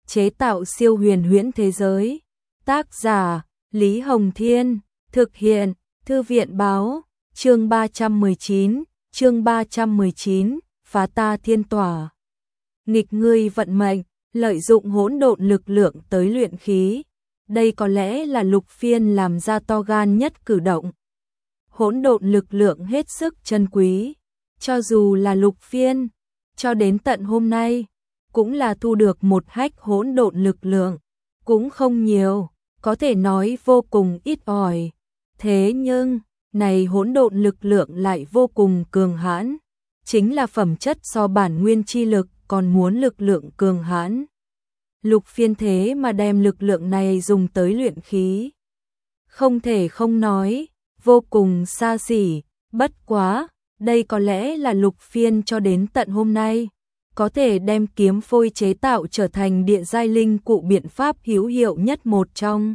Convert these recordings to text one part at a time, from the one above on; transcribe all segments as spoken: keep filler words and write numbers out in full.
chế tạo siêu huyền huyễn thế giới. Tác giả, Lý Hồng Thiên, thực hiện, Thư viện Báo, chương ba trăm mười chín, chương ba trăm mười chín, phá ta thiên tỏa. Nghịch ngươi vận mệnh, lợi dụng hỗn độn lực lượng tới luyện khí. Đây có lẽ là Lục Phiên làm ra to gan nhất cử động. Hỗn độn lực lượng hết sức chân quý, cho dù là Lục Phiên, cho đến tận hôm nay, cũng là thu được một hách hỗn độn lực lượng, cũng không nhiều, có thể nói vô cùng ít ỏi. Thế nhưng, này hỗn độn lực lượng lại vô cùng cường hãn, chính là phẩm chất so bản nguyên chi lực còn muốn lực lượng cường hãn. Lục Phiên thế mà đem lực lượng này dùng tới luyện khí. Không thể không nói, vô cùng xa xỉ, bất quá, đây có lẽ là Lục Phiên cho đến tận hôm nay, có thể đem kiếm phôi chế tạo trở thành địa giai linh cụ biện pháp hữu hiệu nhất một trong.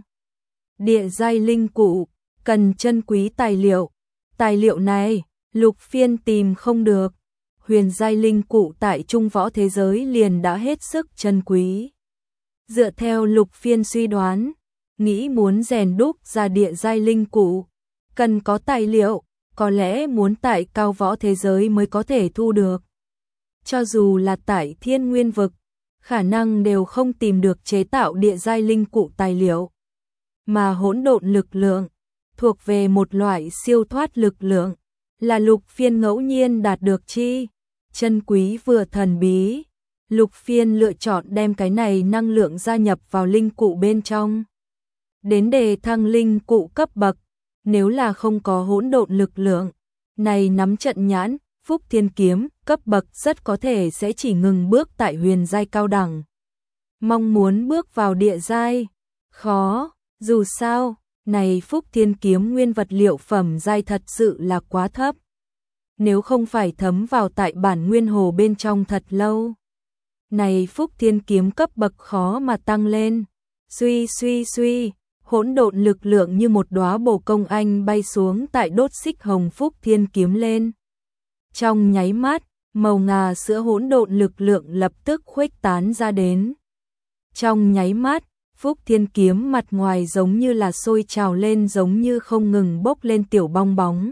Địa giai linh cụ, cần chân quý tài liệu. Tài liệu này, Lục Phiên tìm không được. Huyền giai linh cụ tại Trung Võ thế giới liền đã hết sức chân quý. Dựa theo Lục Phiên suy đoán, nghĩ muốn rèn đúc ra địa giai linh cụ, cần có tài liệu, có lẽ muốn tại Cao Võ thế giới mới có thể thu được. Cho dù là tại Thiên Nguyên vực, khả năng đều không tìm được chế tạo địa giai linh cụ tài liệu. Mà hỗn độn lực lượng, thuộc về một loại siêu thoát lực lượng, là Lục Phiên ngẫu nhiên đạt được chi, chân quý vừa thần bí. Lục Phiên lựa chọn đem cái này năng lượng gia nhập vào linh cụ bên trong. Đến đề thăng linh cụ cấp bậc, nếu là không có hỗn độn lực lượng, này nắm trận nhãn, Phúc Thiên Kiếm, cấp bậc rất có thể sẽ chỉ ngừng bước tại huyền giai cao đẳng. Mong muốn bước vào địa giai, khó, dù sao, này Phúc Thiên Kiếm nguyên vật liệu phẩm giai thật sự là quá thấp. Nếu không phải thấm vào tại bản nguyên hồ bên trong thật lâu, này Phúc Thiên Kiếm cấp bậc khó mà tăng lên. Suy suy suy, hỗn độn lực lượng như một đóa bồ công anh bay xuống tại đốt xích hồng Phúc Thiên Kiếm lên. Trong nháy mắt, màu ngà sữa hỗn độn lực lượng lập tức khuếch tán ra đến. Trong nháy mắt, Phúc Thiên Kiếm mặt ngoài giống như là sôi trào lên, giống như không ngừng bốc lên tiểu bong bóng.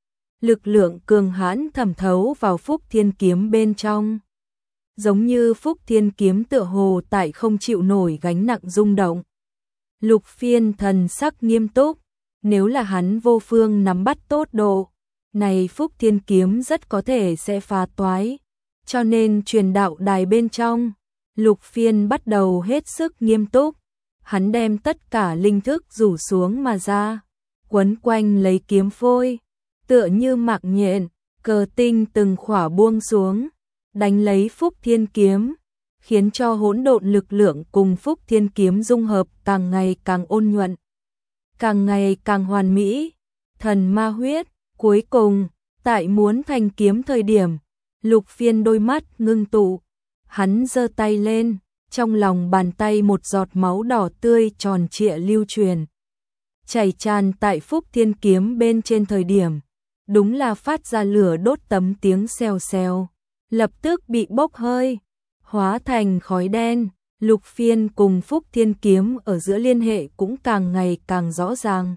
Lực lượng cường hãn thẩm thấu vào Phúc Thiên Kiếm bên trong. Giống như Phúc Thiên Kiếm tựa hồ tại không chịu nổi gánh nặng rung động. Lục Phiên thần sắc nghiêm túc, nếu là hắn vô phương nắm bắt tốt độ, này Phúc Thiên Kiếm rất có thể sẽ phá toái. Cho nên truyền đạo đài bên trong, Lục Phiên bắt đầu hết sức nghiêm túc. Hắn đem tất cả linh thức rủ xuống mà ra, quấn quanh lấy kiếm phôi, tựa như mạc nhện, cờ tinh từng khỏa buông xuống, đánh lấy Phúc Thiên Kiếm, khiến cho hỗn độn lực lượng cùng Phúc Thiên Kiếm dung hợp càng ngày càng ôn nhuận, càng ngày càng hoàn mỹ. Thần ma huyết, cuối cùng, tại muốn thành kiếm thời điểm, Lục Phiên đôi mắt ngưng tụ, hắn giơ tay lên, trong lòng bàn tay một giọt máu đỏ tươi tròn trịa lưu truyền, chảy tràn tại Phúc Thiên Kiếm bên trên thời điểm, đúng là phát ra lửa đốt tấm tiếng xèo xèo, lập tức bị bốc hơi, hóa thành khói đen. Lục Phiên cùng Phúc Thiên Kiếm ở giữa liên hệ cũng càng ngày càng rõ ràng.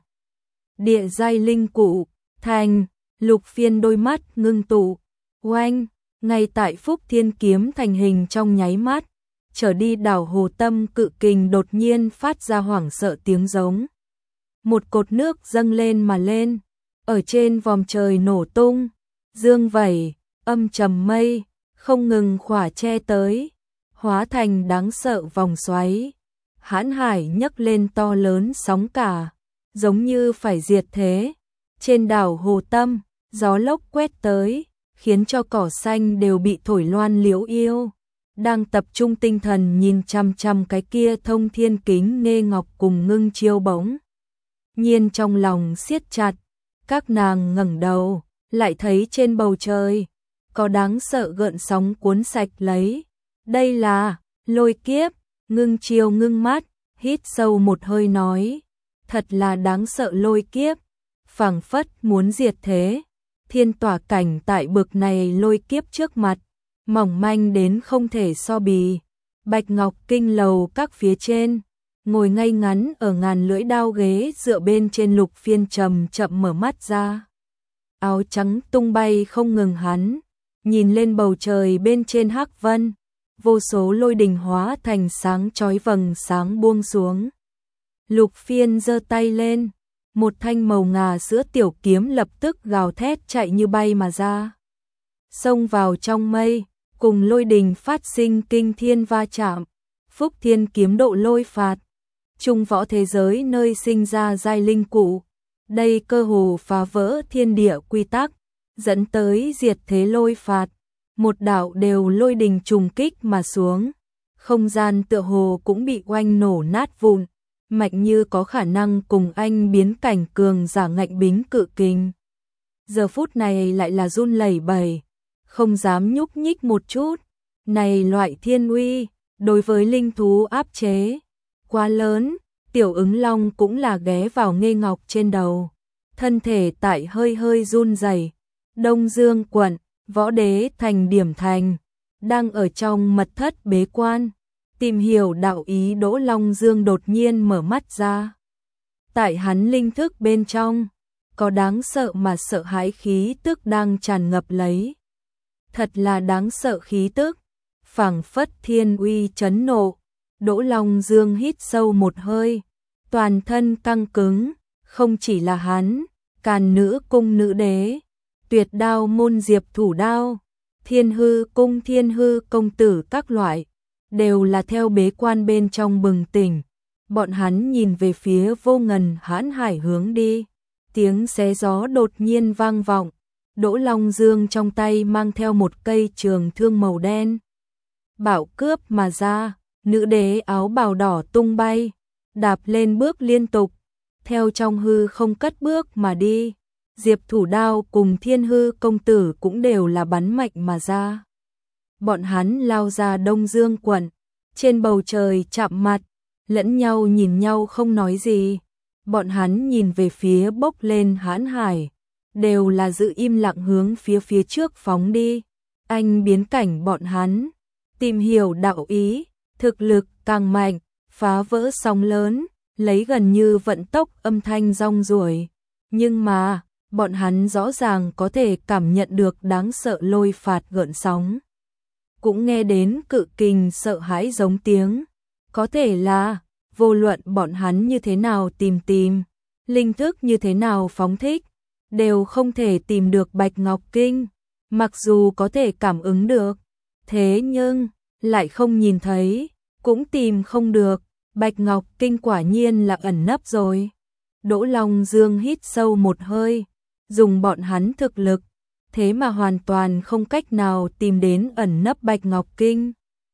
Địa giai linh cụ, thành, Lục Phiên đôi mắt ngưng tụ, oanh, ngay tại Phúc Thiên Kiếm thành hình trong nháy mắt, trở đi đảo hồ tâm cự kình đột nhiên phát ra hoảng sợ tiếng giống. Một cột nước dâng lên mà lên, ở trên vòm trời nổ tung, dương vẩy, âm trầm mây, không ngừng khỏa che tới, hóa thành đáng sợ vòng xoáy. Hãn hải nhấc lên to lớn sóng cả, giống như phải diệt thế. Trên đảo hồ tâm, gió lốc quét tới, khiến cho cỏ xanh đều bị thổi loan liễu yêu. Đang tập trung tinh thần nhìn chăm chăm cái kia thông thiên kính nghe ngọc cùng ngưng chiêu bỗng nhiên trong lòng siết chặt, các nàng ngẩng đầu, lại thấy trên bầu trời có đáng sợ gợn sóng cuốn sạch lấy. Đây là lôi kiếp. Ngưng chiêu ngưng mắt, hít sâu một hơi nói, thật là đáng sợ lôi kiếp, phảng phất muốn diệt thế. Thiên tỏa cảnh tại bực này lôi kiếp trước mặt, mỏng manh đến không thể so bì. Bạch Ngọc Kinh lầu các phía trên, ngồi ngay ngắn ở ngàn lưỡi đao ghế dựa bên trên. Lục Phiên chậm chậm mở mắt ra. Áo trắng tung bay không ngừng, hắn nhìn lên bầu trời bên trên hắc vân, vô số lôi đình hóa thành sáng chói vầng sáng buông xuống. Lục Phiên giơ tay lên, một thanh màu ngà sữa tiểu kiếm lập tức gào thét chạy như bay mà ra, xông vào trong mây, cùng lôi đình phát sinh kinh thiên va chạm. Phúc Thiên kiếm độ lôi phạt, trung võ thế giới nơi sinh ra giai linh cụ, đây cơ hồ phá vỡ thiên địa quy tắc, dẫn tới diệt thế lôi phạt. Một đạo đều lôi đình trùng kích mà xuống, không gian tựa hồ cũng bị oanh nổ nát vụn, mạnh như có khả năng cùng anh biến cảnh cường giả ngạnh bính cự kình. Giờ phút này lại là run lẩy bẩy, không dám nhúc nhích một chút. Này loại thiên uy, đối với linh thú áp chế quá lớn. Tiểu ứng long cũng là ghé vào Nghê Ngọc trên đầu, thân thể tại hơi hơi run rẩy. Đông Dương quận, Võ Đế Thành điểm thành, đang ở trong mật thất bế quan, tìm hiểu đạo ý. Đỗ Long Dương đột nhiên mở mắt ra. Tại hắn linh thức bên trong, có đáng sợ mà sợ hãi khí tức đang tràn ngập lấy. Thật là đáng sợ khí tức, phảng phất thiên uy chấn nộ. Đỗ Long Dương hít sâu một hơi, toàn thân căng cứng, không chỉ là hắn, Càn Nữ cung nữ đế, Tuyệt Đao môn Diệp Thủ Đao, Thiên Hư cung Thiên Hư công tử các loại, đều là theo bế quan bên trong bừng tỉnh. Bọn hắn nhìn về phía vô ngần hãn hải hướng đi, tiếng xé gió đột nhiên vang vọng. Đỗ Long Dương trong tay mang theo một cây trường thương màu đen, bảo cướp mà ra. Nữ đế áo bào đỏ tung bay, đạp lên bước liên tục, theo trong hư không cất bước mà đi. Diệp Thủ Đao cùng Thiên Hư công tử cũng đều là bắn mạnh mà ra. Bọn hắn lao ra Đông Dương quận, trên bầu trời chạm mặt, lẫn nhau nhìn nhau không nói gì. Bọn hắn nhìn về phía bốc lên hãn hải, đều là giữ im lặng hướng phía phía trước phóng đi. Anh biến cảnh bọn hắn, tìm hiểu đạo ý, thực lực càng mạnh, phá vỡ sóng lớn, lấy gần như vận tốc âm thanh rong ruổi. Nhưng mà, bọn hắn rõ ràng có thể cảm nhận được đáng sợ lôi phạt gợn sóng. Cũng nghe đến cự kình sợ hãi giống tiếng. Có thể là, vô luận bọn hắn như thế nào tìm tìm, linh thức như thế nào phóng thích, đều không thể tìm được Bạch Ngọc Kinh. Mặc dù có thể cảm ứng được, thế nhưng lại không nhìn thấy, cũng tìm không được. Bạch Ngọc Kinh quả nhiên là ẩn nấp rồi. Đỗ Long Dương hít sâu một hơi, dùng bọn hắn thực lực, thế mà hoàn toàn không cách nào tìm đến ẩn nấp Bạch Ngọc Kinh.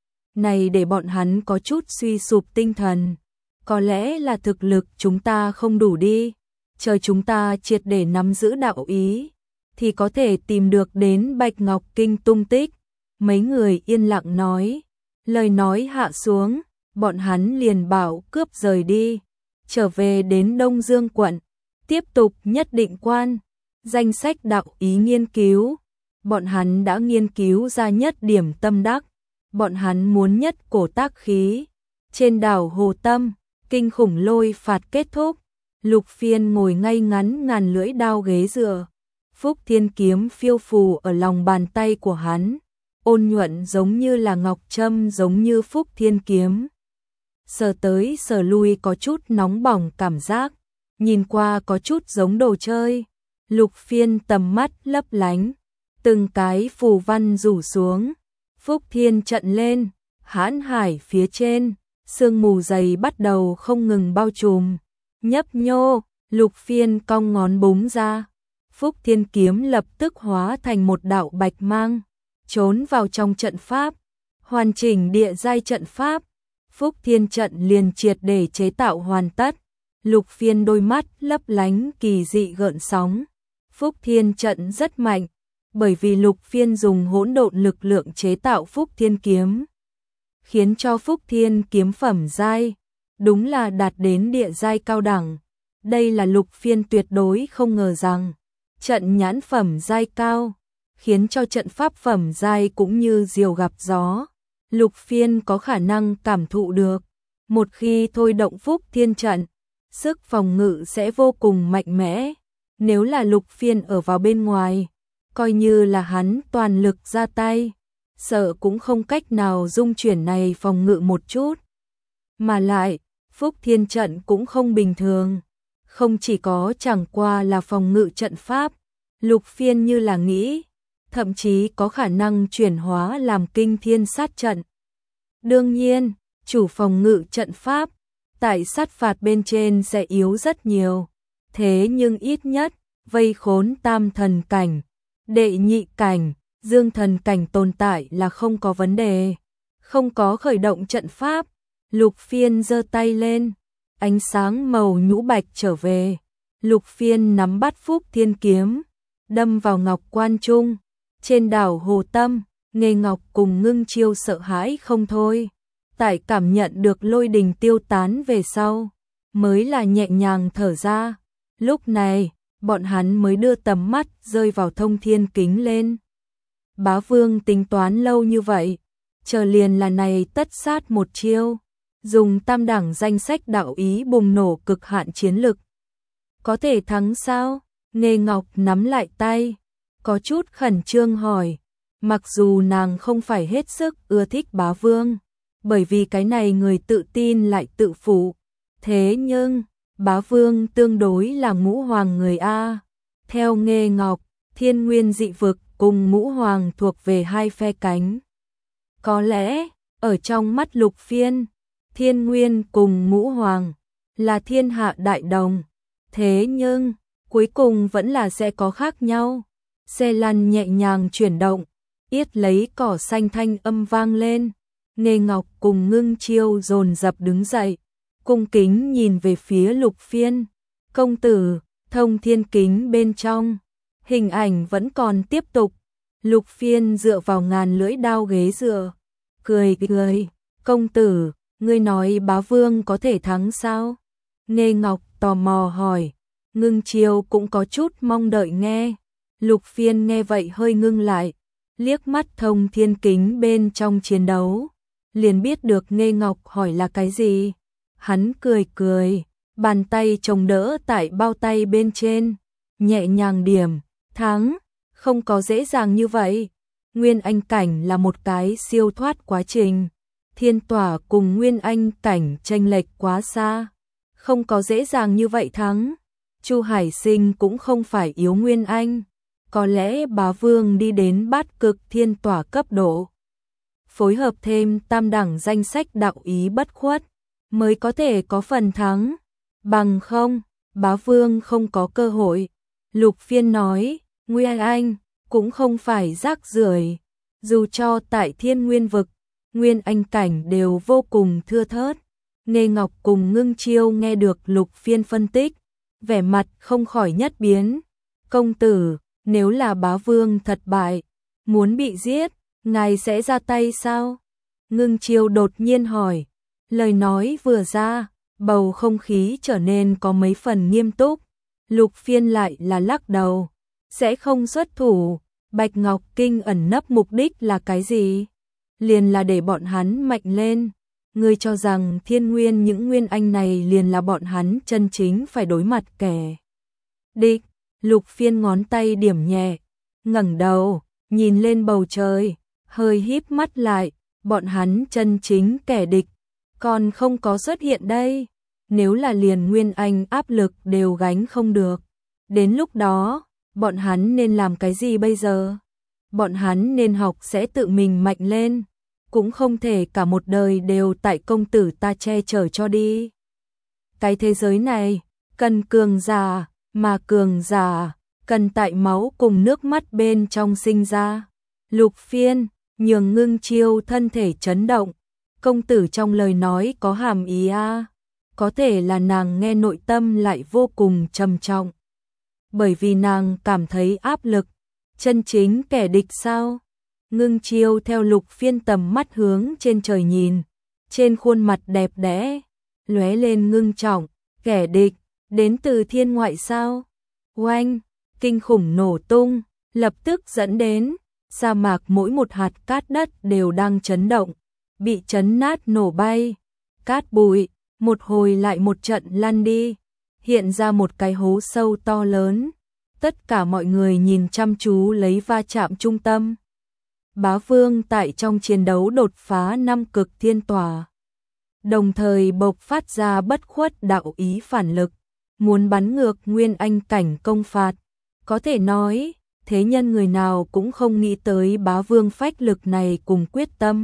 Này để bọn hắn có chút suy sụp tinh thần. Có lẽ là thực lực chúng ta không đủ đi, chờ chúng ta triệt để nắm giữ đạo ý, thì có thể tìm được đến Bạch Ngọc Kinh tung tích. Mấy người yên lặng nói, lời nói hạ xuống, bọn hắn liền bảo cướp rời đi, trở về đến Đông Dương quận, tiếp tục nhất định quan, danh sách đạo ý nghiên cứu. Bọn hắn đã nghiên cứu ra nhất điểm tâm đắc, bọn hắn muốn nhất cổ tác khí. Trên đảo Hồ Tâm, kinh khủng lôi phạt kết thúc, Lục Phiên ngồi ngay ngắn ngàn lưỡi đao ghế dựa, Phúc Thiên kiếm phiêu phù ở lòng bàn tay của hắn, ôn nhuận giống như là ngọc trâm, giống như Phúc Thiên kiếm. Sờ tới sờ lui có chút nóng bỏng cảm giác, nhìn qua có chút giống đồ chơi. Lục Phiên tầm mắt lấp lánh, từng cái phù văn rủ xuống, Phúc Thiên trận lên, hãn hải phía trên, sương mù dày bắt đầu không ngừng bao trùm, nhấp nhô. Lục Phiên cong ngón búng ra, Phúc Thiên kiếm lập tức hóa thành một đạo bạch mang, trốn vào trong trận pháp, hoàn chỉnh địa giai trận pháp. Phúc Thiên trận liền triệt để chế tạo hoàn tất. Lục Phiên đôi mắt lấp lánh kỳ dị gợn sóng. Phúc Thiên trận rất mạnh, bởi vì Lục Phiên dùng hỗn độn lực lượng chế tạo Phúc Thiên kiếm, khiến cho Phúc Thiên kiếm phẩm giai đúng là đạt đến địa giai cao đẳng. Đây là Lục Phiên tuyệt đối không ngờ rằng trận nhãn phẩm giai cao, khiến cho trận pháp phẩm giai cũng như diều gặp gió. Lục Phiên có khả năng cảm thụ được, một khi thôi động Phúc Thiên trận, sức phòng ngự sẽ vô cùng mạnh mẽ. Nếu là Lục Phiên ở vào bên ngoài, coi như là hắn toàn lực ra tay, sợ cũng không cách nào dung chuyển này phòng ngự một chút. Mà lại, Phúc Thiên trận cũng không bình thường, không chỉ có chẳng qua là phòng ngự trận pháp, Lục Phiên như là nghĩ, thậm chí có khả năng chuyển hóa làm kinh thiên sát trận. Đương nhiên, chủ phòng ngự trận pháp, tại sát phạt bên trên sẽ yếu rất nhiều, thế nhưng ít nhất, vây khốn tam thần cảnh, đệ nhị cảnh, dương thần cảnh tồn tại là không có vấn đề. Không có khởi động trận pháp, Lục Phiên giơ tay lên, ánh sáng màu nhũ bạch trở về. Lục Phiên nắm bắt Phúc Thiên kiếm, đâm vào ngọc quan trung. Trên đảo Hồ Tâm, Nghê Ngọc cùng Ngưng Chiêu sợ hãi không thôi. Tại cảm nhận được lôi đình tiêu tán về sau, mới là nhẹ nhàng thở ra. Lúc này, bọn hắn mới đưa tầm mắt rơi vào thông thiên kính lên. Bá Vương tính toán lâu như vậy, chờ liền là này tất sát một chiêu, dùng tam đẳng danh sách đạo ý bùng nổ cực hạn chiến lực. Có thể thắng sao? Nghê Ngọc nắm lại tay, có chút khẩn trương hỏi, mặc dù nàng không phải hết sức ưa thích Bá Vương, bởi vì cái này người tự tin lại tự phụ, thế nhưng Bá Vương tương đối là ngũ hoàng người A. Theo Nghê Ngọc, thiên nguyên dị vực cùng ngũ hoàng thuộc về hai phe cánh. Có lẽ, ở trong mắt Lục Phiên, thiên nguyên cùng ngũ hoàng là thiên hạ đại đồng, thế nhưng cuối cùng vẫn là sẽ có khác nhau. Xe lăn nhẹ nhàng chuyển động, yết lấy cỏ xanh thanh âm vang lên. Nghê Ngọc cùng Ngưng Chiêu dồn dập đứng dậy, cung kính nhìn về phía Lục Phiên. Công tử, thông thiên kính bên trong, hình ảnh vẫn còn tiếp tục. Lục Phiên dựa vào ngàn lưỡi đao ghế dựa, cười cười. Công tử, ngươi nói Bá Vương có thể thắng sao? Nghê Ngọc tò mò hỏi. Ngưng Chiêu cũng có chút mong đợi nghe. Lục Phiên nghe vậy hơi ngưng lại, liếc mắt thông thiên kính bên trong chiến đấu, liền biết được Nghê Ngọc hỏi là cái gì. Hắn cười cười, bàn tay chống đỡ tại bao tay bên trên, nhẹ nhàng điểm, thắng, không có dễ dàng như vậy. Nguyên Anh cảnh là một cái siêu thoát quá trình, thiên tỏa cùng Nguyên Anh cảnh chênh lệch quá xa, không có dễ dàng như vậy thắng. Chu Hải Sinh cũng không phải yếu Nguyên Anh, có lẽ Bá Vương đi đến bát cực thiên tỏa cấp độ, phối hợp thêm tam đẳng danh sách đạo ý bất khuất, mới có thể có phần thắng, bằng không, Bá Vương không có cơ hội. Lục Phiên nói, Nguyên Anh cũng không phải rác rưởi, dù cho tại thiên nguyên vực, Nguyên Anh cảnh đều vô cùng thưa thớt. Nghê Ngọc cùng Ngưng Chiêu nghe được Lục Phiên phân tích, vẻ mặt không khỏi nhất biến. Công tử, nếu là Bá Vương thật bại, muốn bị giết, ngài sẽ ra tay sao? Ngưng Chiêu đột nhiên hỏi. Lời nói vừa ra, bầu không khí trở nên có mấy phần nghiêm túc. Lục Phiên lại là lắc đầu, sẽ không xuất thủ. Bạch Ngọc Kinh ẩn nấp mục đích là cái gì? Liền là để bọn hắn mạnh lên. Ngươi cho rằng thiên nguyên những nguyên anh này liền là bọn hắn chân chính phải đối mặt kẻ địch. Lục Phiên ngón tay điểm nhẹ, ngẩng đầu, nhìn lên bầu trời, hơi híp mắt lại, bọn hắn chân chính kẻ địch, còn không có xuất hiện đây. Nếu là liền nguyên anh áp lực đều gánh không được, đến lúc đó, bọn hắn nên làm cái gì bây giờ? Bọn hắn nên học sẽ tự mình mạnh lên, cũng không thể cả một đời đều tại công tử ta che chở cho đi. Cái thế giới này, cần cường giả, mà cường giả, cần tại máu cùng nước mắt bên trong sinh ra. Lục Phiên, nhường Ngưng Chiêu thân thể chấn động, công tử trong lời nói có hàm ý a, có thể là nàng nghe nội tâm lại vô cùng trầm trọng. Bởi vì nàng cảm thấy áp lực, chân chính kẻ địch sao? Ngưng Chiêu theo Lục Phiên tầm mắt hướng trên trời nhìn, trên khuôn mặt đẹp đẽ, lóe lên ngưng trọng, kẻ địch, đến từ thiên ngoại sao? Oanh, kinh khủng nổ tung, lập tức dẫn đến, sa mạc mỗi một hạt cát đất đều đang chấn động, bị chấn nát nổ bay, cát bụi, một hồi lại một trận lăn đi, hiện ra một cái hố sâu to lớn. Tất cả mọi người nhìn chăm chú lấy va chạm trung tâm. Bá Vương tại trong chiến đấu đột phá năm cực thiên tỏa, đồng thời bộc phát ra bất khuất đạo ý phản lực, muốn bắn ngược Nguyên Anh cảnh công phạt. Có thể nói, thế nhân người nào cũng không nghĩ tới Bá Vương phách lực này cùng quyết tâm.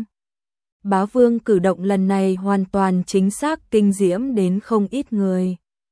Bá Vương cử động lần này hoàn toàn chính xác kinh diễm đến không ít người.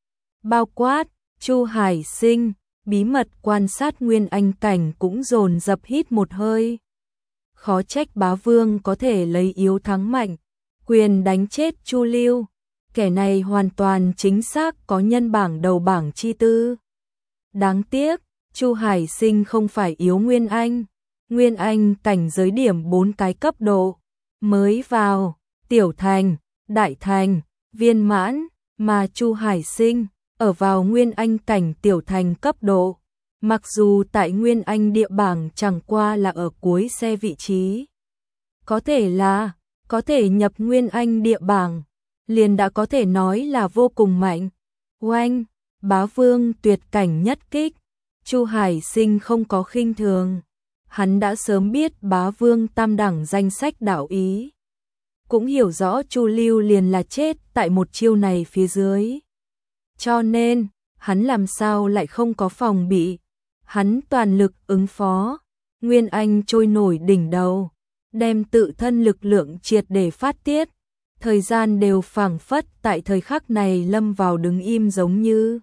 Bao quát, Chu Hải Sinh, bí mật quan sát Nguyên Anh cảnh cũng dồn dập hít một hơi. Khó trách Bá Vương có thể lấy yếu thắng mạnh, quyền đánh chết Chu Lưu. Kẻ này hoàn toàn chính xác có nhân bảng đầu bảng chi tư. Đáng tiếc, Chu Hải Sinh không phải yếu Nguyên Anh. Nguyên Anh cảnh giới điểm bốn cái cấp độ. Mới vào, tiểu thành, đại thành, viên mãn, mà Chu Hải Sinh ở vào Nguyên Anh cảnh tiểu thành cấp độ. Mặc dù tại Nguyên Anh địa bảng chẳng qua là ở cuối xe vị trí. Có thể là, có thể nhập Nguyên Anh địa bảng, liền đã có thể nói là vô cùng mạnh. Oanh, Bá Vương tuyệt cảnh nhất kích, Chu Hải Sinh không có khinh thường. Hắn đã sớm biết Bá Vương tam đẳng danh sách đạo ý, cũng hiểu rõ Chu Lưu liền là chết tại một chiêu này phía dưới. Cho nên, hắn làm sao lại không có phòng bị. Hắn toàn lực ứng phó, Nguyên Anh trôi nổi đỉnh đầu, đem tự thân lực lượng triệt để phát tiết. Thời gian đều phảng phất tại thời khắc này lâm vào đứng im giống như.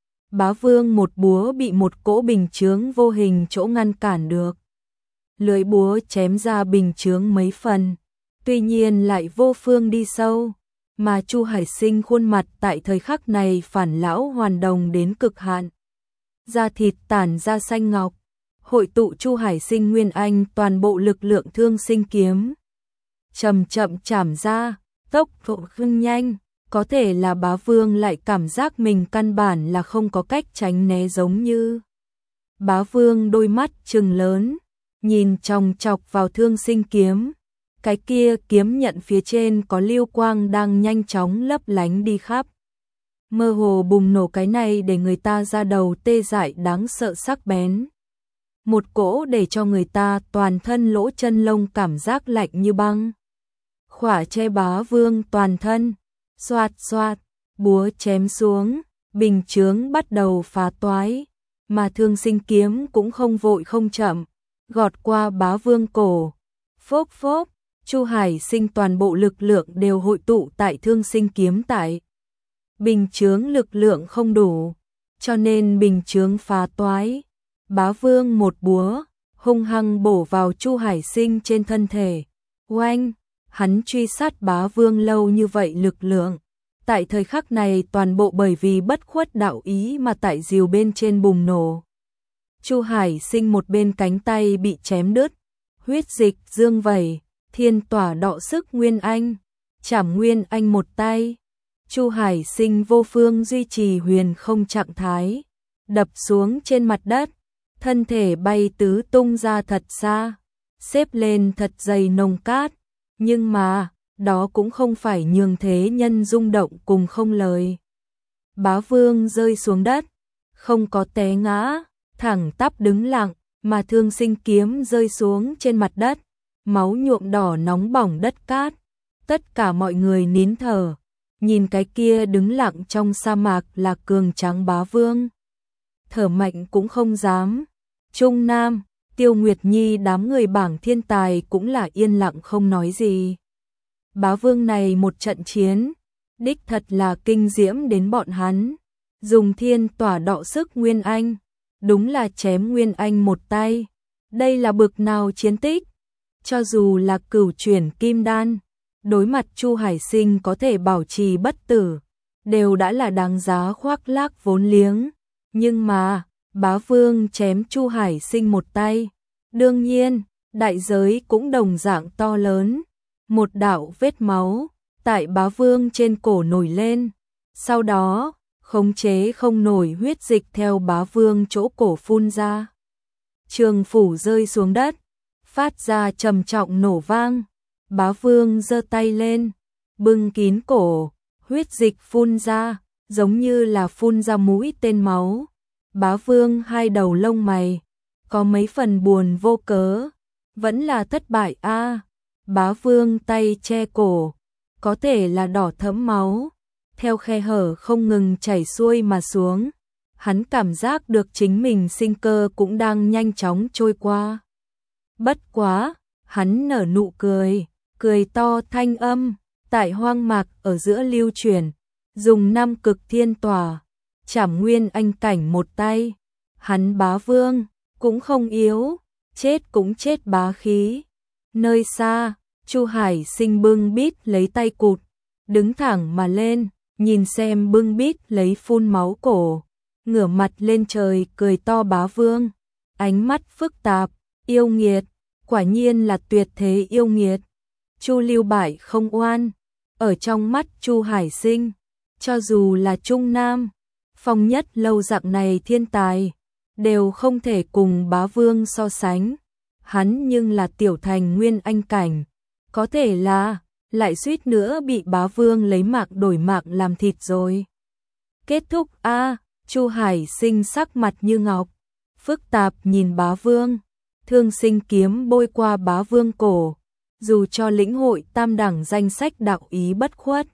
Bá Vương một búa bị một cỗ bình chướng vô hình chỗ ngăn cản được. Lưỡi búa chém ra bình chướng mấy phần, tuy nhiên lại vô phương đi sâu, mà Chu Hải Sinh khuôn mặt tại thời khắc này phản lão hoàn đồng đến cực hạn. Da thịt tản ra xanh ngọc, hội tụ Chu Hải Sinh Nguyên Anh toàn bộ lực lượng thương sinh kiếm. Chậm chậm chảm ra, tốc độ khưng nhanh, có thể là Bá Vương lại cảm giác mình căn bản là không có cách tránh né giống như. Bá Vương đôi mắt trừng lớn, nhìn chòng chọc vào thương sinh kiếm. Cái kia kiếm nhận phía trên có lưu quang đang nhanh chóng lấp lánh đi khắp. Mơ hồ bùng nổ, cái này để người ta ra đầu tê dại đáng sợ sắc bén. Một cỗ để cho người ta toàn thân lỗ chân lông cảm giác lạnh như băng. Khỏa che Bá Vương toàn thân, xoạt xoạt, búa chém xuống, bình chướng bắt đầu phá toái, mà thương sinh kiếm cũng không vội không chậm, gọt qua Bá Vương cổ. Phốc phốc, Chu Hải Sinh toàn bộ lực lượng đều hội tụ tại thương sinh kiếm tại. Bình chướng lực lượng không đủ, cho nên bình chướng phá toái. Bá Vương một búa, hung hăng bổ vào Chu Hải Sinh trên thân thể. Oanh, hắn truy sát Bá Vương lâu như vậy lực lượng. Tại thời khắc này toàn bộ bởi vì bất khuất đạo ý mà tại diều bên trên bùng nổ. Chu Hải Sinh một bên cánh tay bị chém đứt, huyết dịch dương vẩy, thiên tỏa đọ sức Nguyên Anh, chảm Nguyên Anh một tay. Chu Hải Sinh vô phương duy trì huyền không trạng thái, đập xuống trên mặt đất, thân thể bay tứ tung ra thật xa, xếp lên thật dày nồng cát, nhưng mà, đó cũng không phải nhường thế nhân rung động cùng không lời. Bá Vương rơi xuống đất, không có té ngã, thẳng tắp đứng lặng, mà thương sinh kiếm rơi xuống trên mặt đất, máu nhuộm đỏ nóng bỏng đất cát. Tất cả mọi người nín thở, nhìn cái kia đứng lặng trong sa mạc là cường tráng Bá Vương. Thở mạnh cũng không dám. Trung Nam, Tiêu Nguyệt Nhi đám người bảng thiên tài cũng là yên lặng không nói gì. Bá Vương này một trận chiến, đích thật là kinh diễm đến bọn hắn. Dùng thiên tỏa đọ sức Nguyên Anh, đúng là chém Nguyên Anh một tay. Đây là bực nào chiến tích? Cho dù là cửu chuyển kim đan, đối mặt Chu Hải Sinh có thể bảo trì bất tử, đều đã là đáng giá khoác lác vốn liếng. Nhưng mà, Bá Vương chém Chu Hải Sinh một tay, đương nhiên, đại giới cũng đồng dạng to lớn. Một đạo vết máu tại Bá Vương trên cổ nổi lên, sau đó, khống chế không nổi huyết dịch theo Bá Vương chỗ cổ phun ra. Trường phủ rơi xuống đất, phát ra trầm trọng nổ vang, Bá Vương giơ tay lên, bưng kín cổ, huyết dịch phun ra, giống như là phun ra mũi tên máu. Bá Vương hai đầu lông mày, có mấy phần buồn vô cớ, vẫn là thất bại a. À. Bá Vương tay che cổ, có thể là đỏ thẫm máu, theo khe hở không ngừng chảy xuôi mà xuống. Hắn cảm giác được chính mình sinh cơ cũng đang nhanh chóng trôi qua. Bất quá, hắn nở nụ cười, cười to thanh âm, tại hoang mạc ở giữa lưu truyền, dùng năm cực thiên tỏa, chảm nguyên anh cảnh một tay. Hắn Bá Vương, cũng không yếu, chết cũng chết bá khí. Nơi xa, Chu Hải Sinh bưng bít lấy tay cụt, đứng thẳng mà lên, nhìn xem bưng bít lấy phun máu cổ, ngửa mặt lên trời cười to. Bá Vương, ánh mắt phức tạp, yêu nghiệt, quả nhiên là tuyệt thế yêu nghiệt. Chu Lưu Bại không oan, ở trong mắt Chu Hải Sinh, cho dù là Trung Nam, Phong Nhất Lâu dạng này thiên tài, đều không thể cùng Bá Vương so sánh. Hắn nhưng là tiểu thành nguyên anh cảnh, có thể là lại suýt nữa bị Bá Vương lấy mạng đổi mạng làm thịt rồi. Kết thúc a. À, Chu Hải Sinh sắc mặt như ngọc, phức tạp nhìn Bá Vương, thương sinh kiếm bôi qua Bá Vương cổ, dù cho lĩnh hội tam đẳng danh sách đạo ý bất khuất.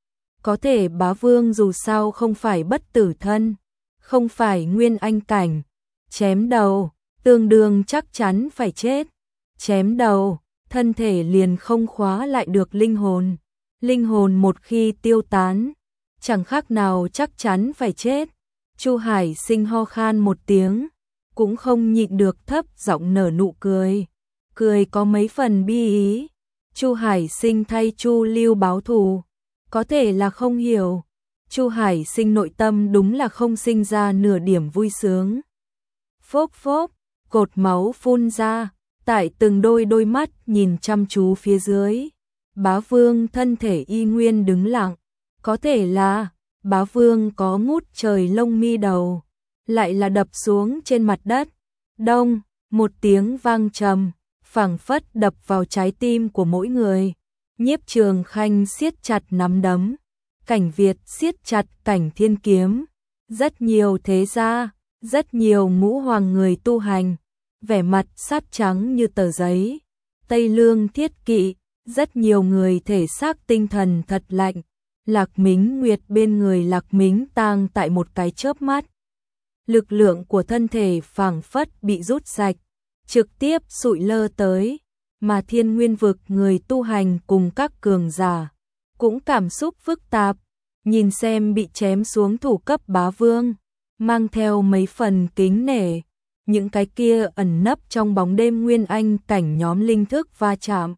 Có thể Bá Vương dù sao không phải bất tử thân, không phải nguyên anh cảnh, chém đầu, tương đương chắc chắn phải chết. Chém đầu, thân thể liền không khóa lại được linh hồn. Linh hồn một khi tiêu tán, chẳng khác nào chắc chắn phải chết. Chu Hải Sinh ho khan một tiếng, cũng không nhịn được thấp giọng nở nụ cười. Cười có mấy phần bi ý. Chu Hải Sinh thay Chu Lưu báo thù, có thể là không hiểu. Chu Hải Sinh nội tâm đúng là không sinh ra nửa điểm vui sướng. Phốc phốc, cột máu phun ra, tại từng đôi đôi mắt nhìn chăm chú phía dưới. Bá Vương thân thể y nguyên đứng lặng, có thể là Bá Vương có ngút trời lông mi đầu, lại là đập xuống trên mặt đất. Đông, một tiếng vang trầm, phảng phất đập vào trái tim của mỗi người. Nhiếp Trường Khanh siết chặt nắm đấm, Cảnh Việt siết chặt Cảnh Thiên kiếm. Rất nhiều thế gia, rất nhiều ngũ hoàng người tu hành, vẻ mặt sắt trắng như tờ giấy. Tây Lương Thiết Kỵ, rất nhiều người thể xác tinh thần thật lạnh. Lạc Mính Nguyệt bên người Lạc Mính tang tại một cái chớp mắt. Lực lượng của thân thể phảng phất bị rút sạch, trực tiếp sụi lơ tới, mà Thiên Nguyên vực người tu hành cùng các cường giả cũng cảm xúc phức tạp, nhìn xem bị chém xuống thủ cấp Bá Vương, mang theo mấy phần kính nể. Những cái kia ẩn nấp trong bóng đêm nguyên anh cảnh nhóm linh thức va chạm.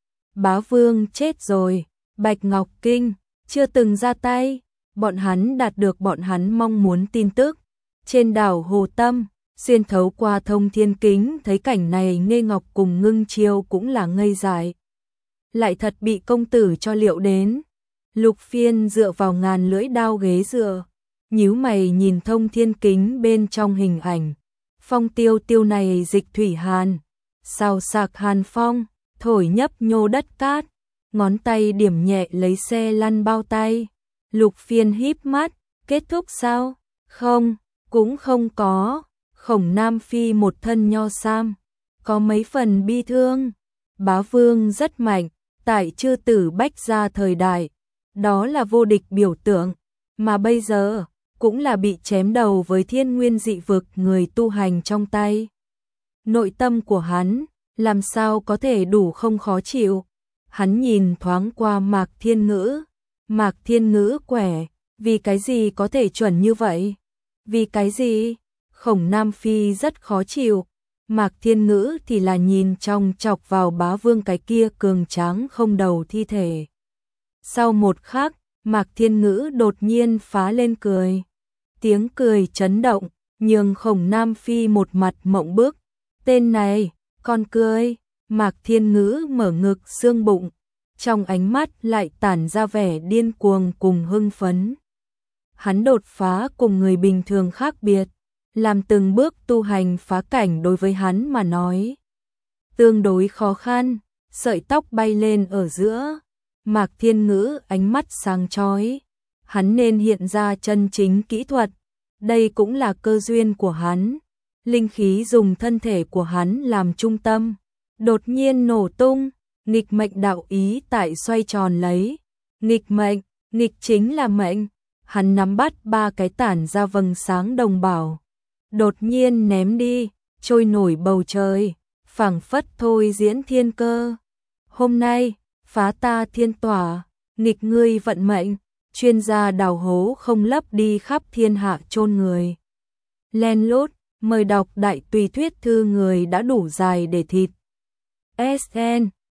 Bá Vương chết rồi, Bạch Ngọc Kinh chưa từng ra tay, bọn hắn đạt được bọn hắn mong muốn tin tức. Trên đảo Hồ Tâm, xuyên thấu qua thông thiên kính thấy cảnh này, Nghê Ngọc cùng Ngưng Chiêu cũng là ngây dại. Lại thật bị công tử cho liệu đến. Lục Phiên dựa vào ngàn lưỡi đao ghế dựa, nhíu mày nhìn thông thiên kính bên trong hình ảnh. Phong tiêu tiêu này dịch thủy hàn, xào sạc hàn phong, thổi nhấp nhô đất cát, ngón tay điểm nhẹ lấy xe lăn bao tay. Lục Phiên híp mắt, kết thúc sao? Không, cũng không có. Khổng Nam Phi một thân nho sam, có mấy phần bi thương. Bá Vương rất mạnh, tại chư tử bách gia thời đại, đó là vô địch biểu tượng, mà bây giờ cũng là bị chém đầu với thiên nguyên dị vực người tu hành trong tay. Nội tâm của hắn làm sao có thể đủ không khó chịu. Hắn nhìn thoáng qua Mạc Thiên Ngữ, Mạc Thiên Ngữ quẻ, vì cái gì có thể chuẩn như vậy? Vì cái gì? Khổng Nam Phi rất khó chịu, Mạc Thiên Ngữ thì là nhìn trong chọc vào Bá Vương cái kia cường tráng không đầu thi thể. Sau một khắc, Mạc Thiên Ngữ đột nhiên phá lên cười. Tiếng cười chấn động, nhường Khổng Nam Phi một mặt mộng bức. Tên này, con cười. Mạc Thiên Ngữ mở ngực xương bụng, trong ánh mắt lại tản ra vẻ điên cuồng cùng hưng phấn. Hắn đột phá cùng người bình thường khác biệt, làm từng bước tu hành phá cảnh đối với hắn mà nói tương đối khó khăn. sợi tóc bay lên ở giữa. Mạc Thiên Ngữ ánh mắt sáng chói. Hắn nên hiện ra chân chính kỹ thuật. Đây cũng là cơ duyên của hắn. Linh khí dùng thân thể của hắn làm trung tâm. Đột nhiên nổ tung. Nghịch mệnh đạo ý tại xoay tròn lấy. Nghịch mệnh, nghịch chính là mệnh. Hắn nắm bắt ba cái tản ra vầng sáng đồng bảo. Đột nhiên ném đi, trôi nổi bầu trời. Phảng phất thôi diễn thiên cơ. Hôm nay, phá ta thiên tỏa, nghịch ngươi vận mệnh, chuyên gia đào hố không lấp đi khắp thiên hạ chôn người. Len lút, mời đọc đại tùy thuyết thư người đã đủ dài để thịt. ét en